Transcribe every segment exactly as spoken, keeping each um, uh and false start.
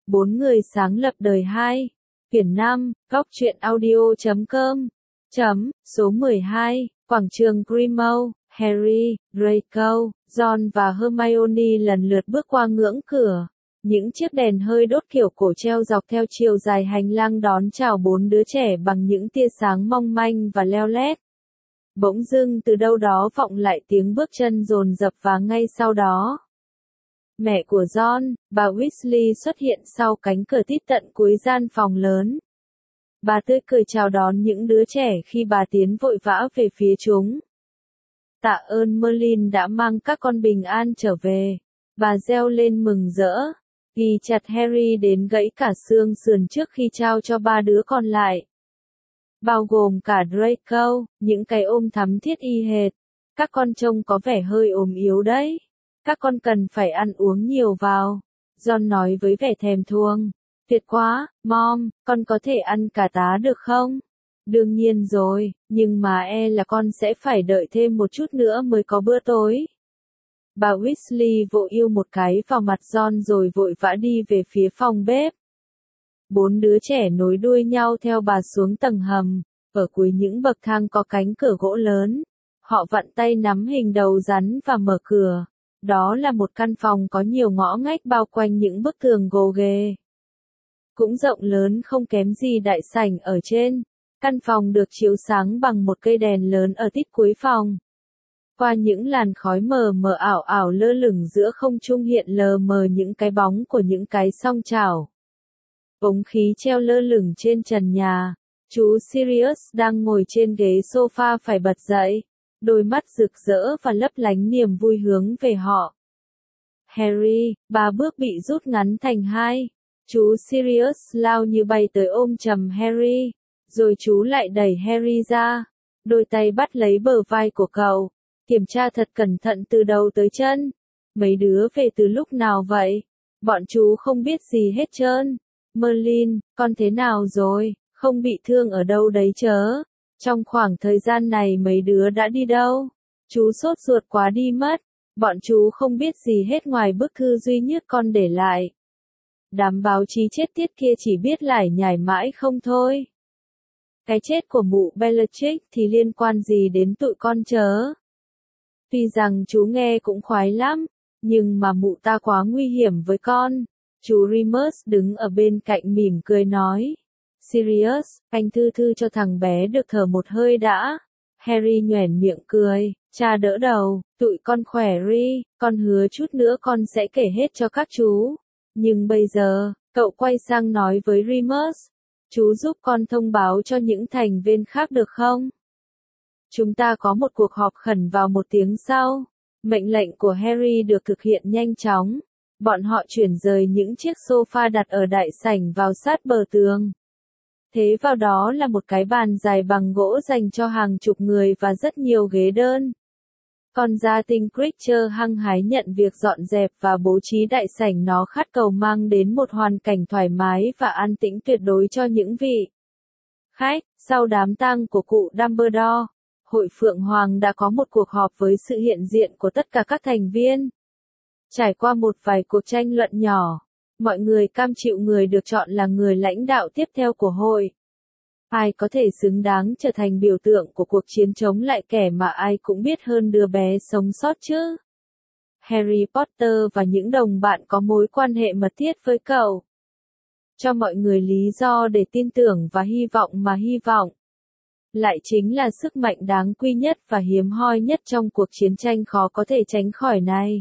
Bốn người sáng lập đời hai. Quyển năm, góc truyện audio chấm com. Chấm, số mười hai, quảng trường Grimmauld, Harry, Draco, Ron và Hermione lần lượt bước qua ngưỡng cửa. Những chiếc đèn hơi đốt kiểu cổ treo dọc theo chiều dài hành lang đón chào bốn đứa trẻ bằng những tia sáng mong manh và leo lét. Bỗng dưng từ đâu đó vọng lại tiếng bước chân dồn dập và ngay sau đó, mẹ của Ron, bà Weasley xuất hiện sau cánh cửa tít tận cuối gian phòng lớn. Bà tươi cười chào đón những đứa trẻ khi bà tiến vội vã về phía chúng. Tạ ơn Merlin đã mang các con bình an trở về. Bà reo lên mừng rỡ, ghi chặt Harry đến gãy cả xương sườn trước khi trao cho ba đứa còn lại. Bao gồm cả Draco, những cái ôm thắm thiết y hệt. Các con trông có vẻ hơi ốm yếu đấy. Các con cần phải ăn uống nhiều vào. Ron nói với vẻ thèm thuồng. Tuyệt quá, Mom, con có thể ăn cả tá được không? Đương nhiên rồi, nhưng mà e là con sẽ phải đợi thêm một chút nữa mới có bữa tối. Bà Weasley vỗ yêu một cái vào mặt Ron rồi vội vã đi về phía phòng bếp. Bốn đứa trẻ nối đuôi nhau theo bà xuống tầng hầm. Ở cuối những bậc thang có cánh cửa gỗ lớn. Họ vặn tay nắm hình đầu rắn và mở cửa. Đó là một căn phòng có nhiều ngõ ngách bao quanh những bức tường gồ ghề. Cũng rộng lớn không kém gì đại sảnh ở trên. Căn phòng được chiếu sáng bằng một cây đèn lớn ở tít cuối phòng. Qua những làn khói mờ mờ ảo ảo lơ lửng giữa không trung hiện lờ mờ những cái bóng của những cái song chảo. Ống khí treo lơ lửng trên trần nhà. Chú Sirius đang ngồi trên ghế sofa phải bật dậy. Đôi mắt rực rỡ và lấp lánh niềm vui hướng về họ. Harry, ba bước bị rút ngắn thành hai. Chú Sirius lao như bay tới ôm chầm Harry. Rồi chú lại đẩy Harry ra. Đôi tay bắt lấy bờ vai của cậu. Kiểm tra thật cẩn thận từ đầu tới chân. Mấy đứa về từ lúc nào vậy? Bọn chú không biết gì hết trơn. Merlin, con thế nào rồi? Không bị thương ở đâu đấy chớ? Trong khoảng thời gian này mấy đứa đã đi đâu? Chú sốt ruột quá đi mất. Bọn chú không biết gì hết ngoài bức thư duy nhất con để lại. Đám báo chí chết tiết kia chỉ biết lải nhải mãi không thôi. Cái chết của mụ Bellatrix thì liên quan gì đến tụi con chớ? Tuy rằng chú nghe cũng khoái lắm, nhưng mà mụ ta quá nguy hiểm với con. Chú Remus đứng ở bên cạnh mỉm cười nói. Sirius, anh thư thư cho thằng bé được thở một hơi đã. Harry nhoẻn miệng cười, cha đỡ đầu, tụi con khỏe ri, con hứa chút nữa con sẽ kể hết cho các chú. Nhưng bây giờ, cậu quay sang nói với Remus, chú giúp con thông báo cho những thành viên khác được không? Chúng ta có một cuộc họp khẩn vào một tiếng sau. Mệnh lệnh của Harry được thực hiện nhanh chóng. Bọn họ chuyển rời những chiếc sofa đặt ở đại sảnh vào sát bờ tường. Thế vào đó là một cái bàn dài bằng gỗ dành cho hàng chục người và rất nhiều ghế đơn. Con gia tinh Creature hăng hái nhận việc dọn dẹp và bố trí đại sảnh nó khát cầu mang đến một hoàn cảnh thoải mái và an tĩnh tuyệt đối cho những vị khách. Sau đám tang của cụ Dumbledore, Hội Phượng Hoàng đã có một cuộc họp với sự hiện diện của tất cả các thành viên. Trải qua một vài cuộc tranh luận nhỏ, mọi người cam chịu người được chọn là người lãnh đạo tiếp theo của hội. Ai có thể xứng đáng trở thành biểu tượng của cuộc chiến chống lại kẻ mà ai cũng biết hơn đứa bé sống sót chứ? Harry Potter và những đồng bạn có mối quan hệ mật thiết với cậu. Cho mọi người lý do để tin tưởng và hy vọng mà hy vọng. Lại chính là sức mạnh đáng quý nhất và hiếm hoi nhất trong cuộc chiến tranh khó có thể tránh khỏi này.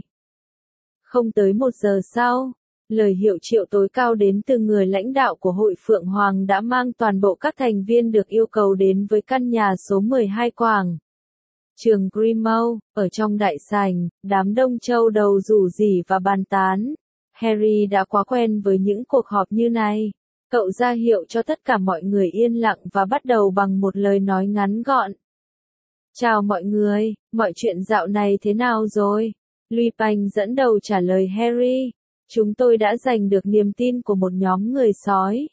Không tới một giờ sau, lời hiệu triệu tối cao đến từ người lãnh đạo của Hội Phượng Hoàng đã mang toàn bộ các thành viên được yêu cầu đến với căn nhà số mười hai quảng trường Grimmauld. Ở trong đại sảnh, đám đông châu đầu rủ rỉ và bàn tán. Harry đã quá quen với những cuộc họp như này. Cậu ra hiệu cho tất cả mọi người yên lặng và bắt đầu bằng một lời nói ngắn gọn. Chào mọi người, mọi chuyện dạo này thế nào rồi? Lupin dẫn đầu trả lời Harry. Chúng tôi đã giành được niềm tin của một nhóm người sói.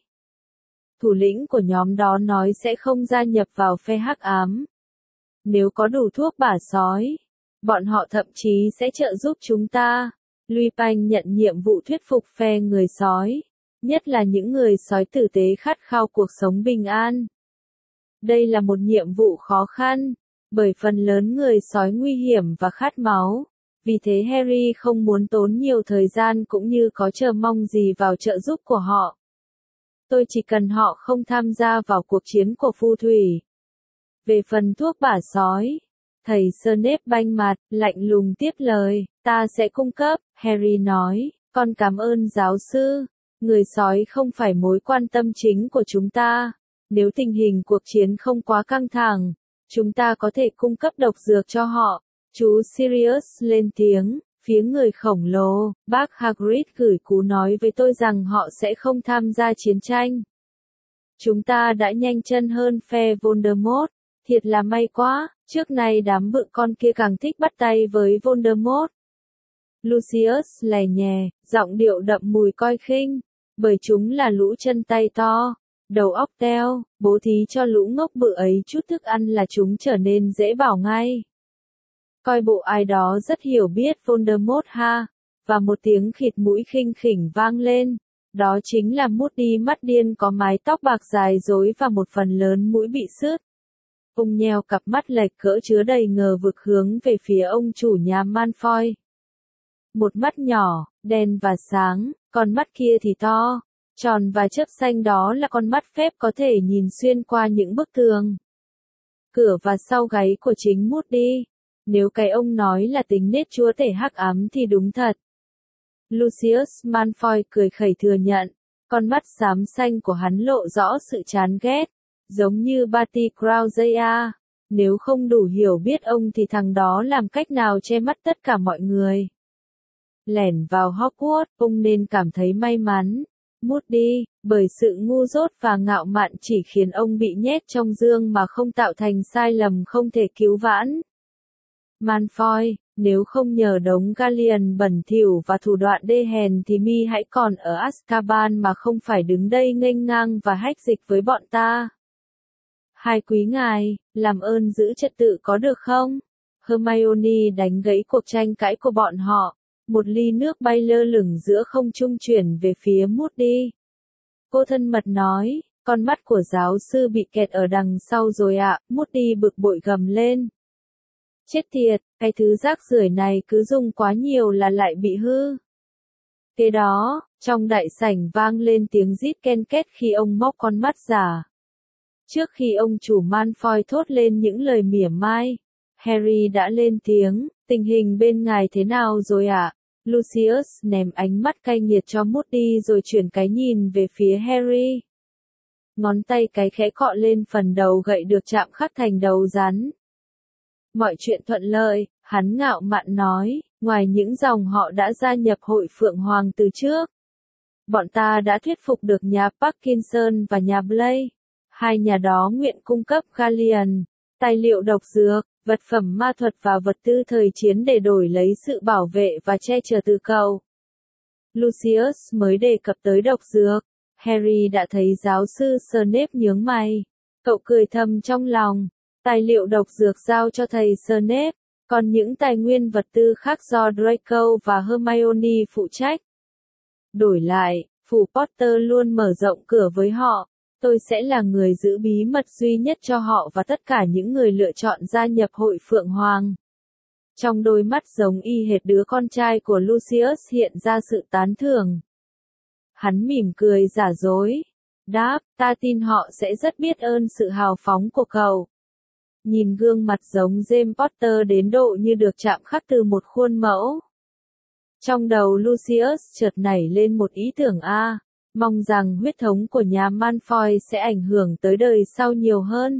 Thủ lĩnh của nhóm đó nói sẽ không gia nhập vào phe hắc ám. Nếu có đủ thuốc bả sói, bọn họ thậm chí sẽ trợ giúp chúng ta. Lupin nhận nhiệm vụ thuyết phục phe người sói. nhất là những người sói tử tế khát khao cuộc sống bình an. Đây là một nhiệm vụ khó khăn, bởi phần lớn người sói nguy hiểm và khát máu. Vì thế Harry không muốn tốn nhiều thời gian cũng như có chờ mong gì vào trợ giúp của họ. Tôi chỉ cần họ không tham gia vào cuộc chiến của phù thủy. Về phần thuốc bả sói, thầy Snape banh mặt, lạnh lùng tiếp lời, ta sẽ cung cấp, Harry nói, con cảm ơn giáo sư. Người sói không phải mối quan tâm chính của chúng ta. Nếu tình hình cuộc chiến không quá căng thẳng, chúng ta có thể cung cấp độc dược cho họ. Chú Sirius lên tiếng, phía người khổng lồ, bác Hagrid gửi cú nói với tôi rằng họ sẽ không tham gia chiến tranh. Chúng ta đã nhanh chân hơn phe Voldemort, thiệt là may quá, trước nay đám vợ con kia càng thích bắt tay với Voldemort. Lucius lè nhè, giọng điệu đậm mùi coi khinh, bởi chúng là lũ chân tay to, đầu óc teo, bố thí cho lũ ngốc bự ấy chút thức ăn là chúng trở nên dễ bảo ngay. Coi bộ ai đó rất hiểu biết Voldemort ha, và một tiếng khịt mũi khinh khỉnh vang lên, đó chính là Moody mắt điên có mái tóc bạc dài rối và một phần lớn mũi bị sứt. Ông nheo cặp mắt lệch cỡ chứa đầy ngờ vực hướng về phía ông chủ nhà Malfoy. Một mắt nhỏ, đen và sáng, con mắt kia thì to, tròn và chớp xanh, đó là con mắt phép có thể nhìn xuyên qua những bức tường. Cửa và sau gáy của chính Moody. Nếu cái ông nói là tính nết chúa tể hắc ám thì đúng thật. Lucius Malfoy cười khẩy thừa nhận, con mắt xám xanh của hắn lộ rõ sự chán ghét, giống như Barty Crouch. Nếu không đủ hiểu biết ông thì thằng đó làm cách nào che mắt tất cả mọi người. Lẻn vào Hogwarts, ông nên cảm thấy may mắn. Moody, bởi sự ngu dốt và ngạo mạn chỉ khiến ông bị nhét trong dương mà không tạo thành sai lầm không thể cứu vãn. Malfoy, nếu không nhờ đống Gallion bẩn thỉu và thủ đoạn đê hèn thì mi hãy còn ở Azkaban mà không phải đứng đây nghênh ngang và hách dịch với bọn ta. Hai quý ngài, làm ơn giữ trật tự có được không? Hermione đánh gãy cuộc tranh cãi của bọn họ. Một ly nước bay lơ lửng giữa không trung chuyển về phía Moody. Cô thân mật nói, con mắt của giáo sư bị kẹt ở đằng sau rồi ạ. Moody bực bội gầm lên. Chết tiệt, cái thứ rác rưởi này cứ dùng quá nhiều là lại bị hư. Kế đó, trong đại sảnh vang lên tiếng rít ken két khi ông móc con mắt giả. Trước khi ông chủ Malfoy thốt lên những lời mỉa mai, Harry đã lên tiếng, tình hình bên ngài thế nào rồi ạ? À? Lucius ném ánh mắt cay nghiệt cho Moody rồi chuyển cái nhìn về phía Harry. Ngón tay cái khẽ cọ lên phần đầu gậy được chạm khắc thành đầu rắn. Mọi chuyện thuận lợi, hắn ngạo mạn nói, ngoài những dòng họ đã gia nhập hội Phượng Hoàng từ trước. Bọn ta đã thuyết phục được nhà Parkinson và nhà Blake. Hai nhà đó nguyện cung cấp Gallion, tài liệu độc dược, vật phẩm ma thuật và vật tư thời chiến để đổi lấy sự bảo vệ và che chở từ cậu. Lucius mới đề cập tới độc dược. Harry đã thấy giáo sư Snape nhướng mày. Cậu cười thầm trong lòng. Tài liệu độc dược giao cho thầy Snape, còn những tài nguyên vật tư khác do Draco và Hermione phụ trách. Đổi lại, phủ Potter luôn mở rộng cửa với họ. Tôi sẽ là người giữ bí mật duy nhất cho họ và tất cả những người lựa chọn gia nhập hội Phượng Hoàng. Trong đôi mắt giống y hệt đứa con trai của Lucius hiện ra sự tán thưởng. Hắn mỉm cười giả dối. Đáp, ta tin họ sẽ rất biết ơn sự hào phóng của cậu. Nhìn gương mặt giống James Potter đến độ như được chạm khắc từ một khuôn mẫu. Trong đầu Lucius chợt nảy lên một ý tưởng a, mong rằng huyết thống của nhà Malfoy sẽ ảnh hưởng tới đời sau nhiều hơn.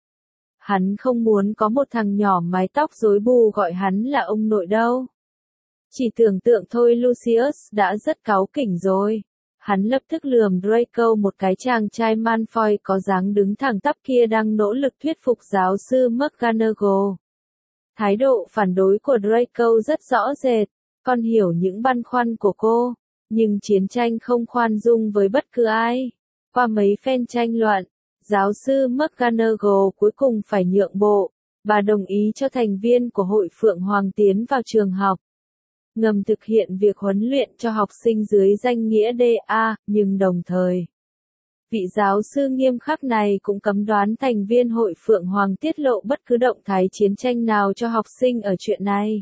Hắn không muốn có một thằng nhỏ mái tóc rối bù gọi hắn là ông nội đâu. Chỉ tưởng tượng thôi Lucius đã rất cáu kỉnh rồi. Hắn lập tức lườm Draco một cái, chàng trai Malfoy có dáng đứng thẳng tắp kia đang nỗ lực thuyết phục giáo sư McGonagall. Thái độ phản đối của Draco rất rõ rệt, con hiểu những băn khoăn của cô, nhưng chiến tranh không khoan dung với bất cứ ai. Qua mấy phen tranh luận, giáo sư McGonagall cuối cùng phải nhượng bộ, bà đồng ý cho thành viên của hội Phượng Hoàng tiến vào trường học. ngầm thực hiện việc huấn luyện cho học sinh dưới danh nghĩa đê a, nhưng đồng thời, vị giáo sư nghiêm khắc này cũng cấm đoán thành viên hội Phượng Hoàng tiết lộ bất cứ động thái chiến tranh nào cho học sinh ở chuyện này.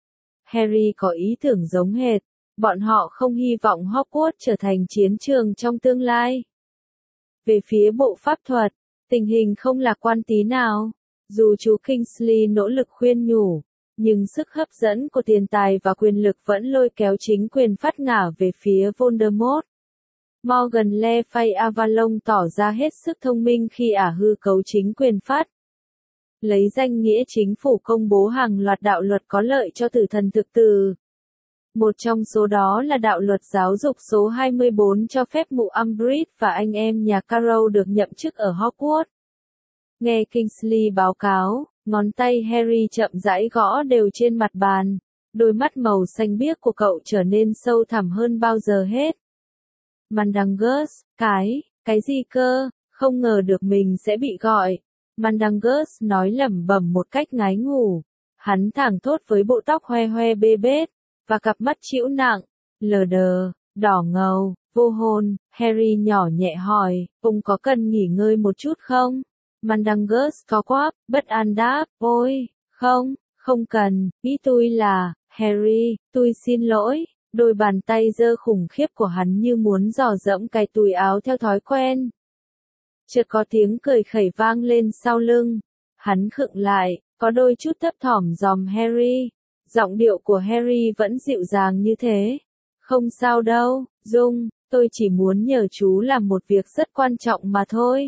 Harry có ý tưởng giống hệt, bọn họ không hy vọng Hogwarts trở thành chiến trường trong tương lai. Về phía bộ pháp thuật, tình hình không lạc quan tí nào. Dù chú Kingsley nỗ lực khuyên nhủ, nhưng sức hấp dẫn của tiền tài và quyền lực vẫn lôi kéo chính quyền phát ngả về phía Voldemort. Morgan Le Fay Avalon tỏ ra hết sức thông minh khi ả hư cấu chính quyền phát. Lấy danh nghĩa chính phủ công bố hàng loạt đạo luật có lợi cho tử thần thực tử. Một trong số đó là đạo luật giáo dục số hai mươi bốn cho phép mụ Umbridge và anh em nhà Carrow được nhậm chức ở Hogwarts. Nghe Kingsley báo cáo, ngón tay Harry chậm rãi gõ đều trên mặt bàn. Đôi mắt màu xanh biếc của cậu trở nên sâu thẳm hơn bao giờ hết. Mandangus, cái, cái gì cơ, không ngờ được mình sẽ bị gọi. Mandangus nói lẩm bẩm một cách ngái ngủ. Hắn thẳng thốt với bộ tóc hoe hoe bê bết, và cặp mắt trĩu nặng, lờ đờ, đỏ ngầu, vô hồn. Harry nhỏ nhẹ hỏi, ông có cần nghỉ ngơi một chút không? Mandangus có quắp, bất an đáp, ôi, không, không cần, ý tôi là, Harry, tôi xin lỗi. Đôi bàn tay giơ khủng khiếp của hắn như muốn dò dẫm cái túi áo theo thói quen. Chợt có tiếng cười khẩy vang lên sau lưng. Hắn khựng lại, có đôi chút thấp thỏm dòm Harry. Giọng điệu của Harry vẫn dịu dàng như thế. Không sao đâu, Dung, tôi chỉ muốn nhờ chú làm một việc rất quan trọng mà thôi.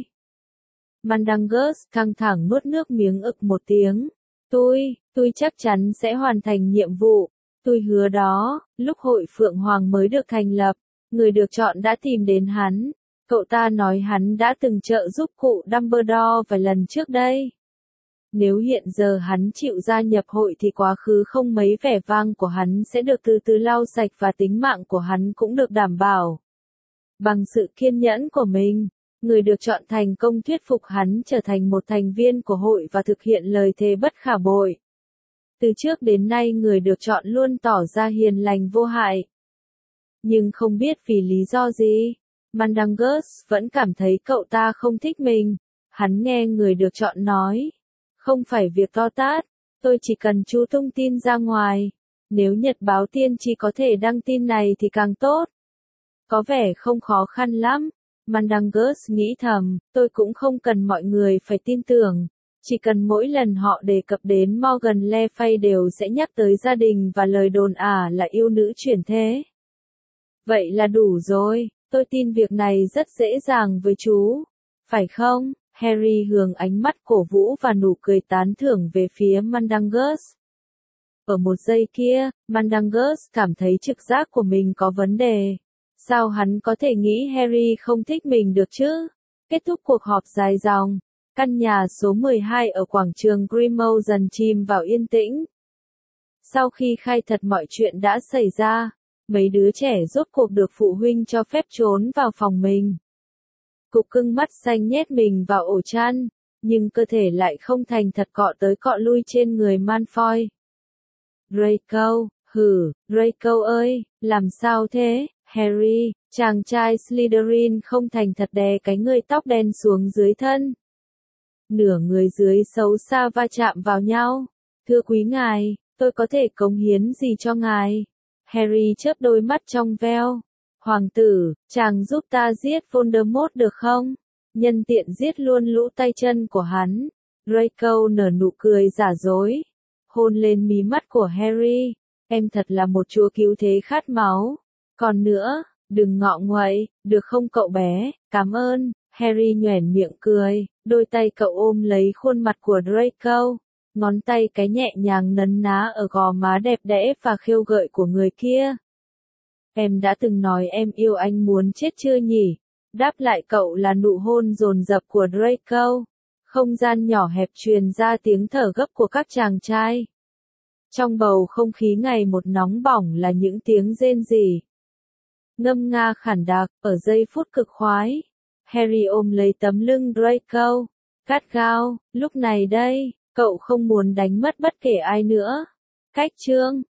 Mandangus căng thẳng nuốt nước miếng ực một tiếng. Tôi, tôi chắc chắn sẽ hoàn thành nhiệm vụ. Tôi hứa đó. Lúc hội Phượng Hoàng mới được thành lập, người được chọn đã tìm đến hắn. Cậu ta nói hắn đã từng trợ giúp cụ Dumbledore vài lần trước đây. Nếu hiện giờ hắn chịu gia nhập hội thì quá khứ không mấy vẻ vang của hắn sẽ được từ từ lau sạch và tính mạng của hắn cũng được đảm bảo. Bằng sự kiên nhẫn của mình, người được chọn thành công thuyết phục hắn trở thành một thành viên của hội và thực hiện lời thề bất khả bội. Từ trước đến nay người được chọn luôn tỏ ra hiền lành vô hại. Nhưng không biết vì lý do gì, Mandangus vẫn cảm thấy cậu ta không thích mình. Hắn nghe người được chọn nói, không phải việc to tát, tôi chỉ cần chú tung tin ra ngoài. Nếu nhật báo tiên tri có thể đăng tin này thì càng tốt. Có vẻ không khó khăn lắm. Mandangus nghĩ thầm, tôi cũng không cần mọi người phải tin tưởng. Chỉ cần mỗi lần họ đề cập đến Morgan Le Fay đều sẽ nhắc tới gia đình và lời đồn ả là yêu nữ chuyển thế. Vậy là đủ rồi, tôi tin việc này rất dễ dàng với chú. Phải không? Harry hướng ánh mắt cổ vũ và nụ cười tán thưởng về phía Mandangus. Ở một giây kia, Mandangus cảm thấy trực giác của mình có vấn đề. Sao hắn có thể nghĩ Harry không thích mình được chứ? Kết thúc cuộc họp dài dòng, căn nhà số mười hai ở quảng trường Grimmauld dần chìm vào yên tĩnh. Sau khi khai thật mọi chuyện đã xảy ra, mấy đứa trẻ rốt cuộc được phụ huynh cho phép trốn vào phòng mình. Cục cưng mắt xanh nhét mình vào ổ chăn, nhưng cơ thể lại không thành thật cọ tới cọ lui trên người Malfoy. Draco, hử, Draco ơi, làm sao thế, Harry, chàng trai Slytherin không thành thật đè cái người tóc đen xuống dưới thân. Nửa người dưới xấu xa va chạm vào nhau. Thưa quý ngài, tôi có thể cống hiến gì cho ngài? Harry chớp đôi mắt trong veo. Hoàng tử, chàng giúp ta giết Voldemort được không? Nhân tiện giết luôn lũ tay chân của hắn. Draco nở nụ cười giả dối. Hôn lên mí mắt của Harry. Em thật là một chúa cứu thế khát máu. Còn nữa, đừng ngọ nguậy, được không cậu bé? Cảm ơn. Harry nhoẻn miệng cười. Đôi tay cậu ôm lấy khuôn mặt của Draco. Ngón tay cái nhẹ nhàng nấn ná ở gò má đẹp đẽ và khiêu gợi của người kia. Em đã từng nói em yêu anh muốn chết chưa nhỉ? Đáp lại cậu là nụ hôn dồn dập của Draco. Không gian nhỏ hẹp truyền ra tiếng thở gấp của các chàng trai. Trong bầu không khí ngày một nóng bỏng là những tiếng rên rỉ. Ngâm nga khản đặc, ở giây phút cực khoái. Harry ôm lấy tấm lưng Draco. Gắt gao, lúc này đây, cậu không muốn đánh mất bất kể ai nữa. Cách chương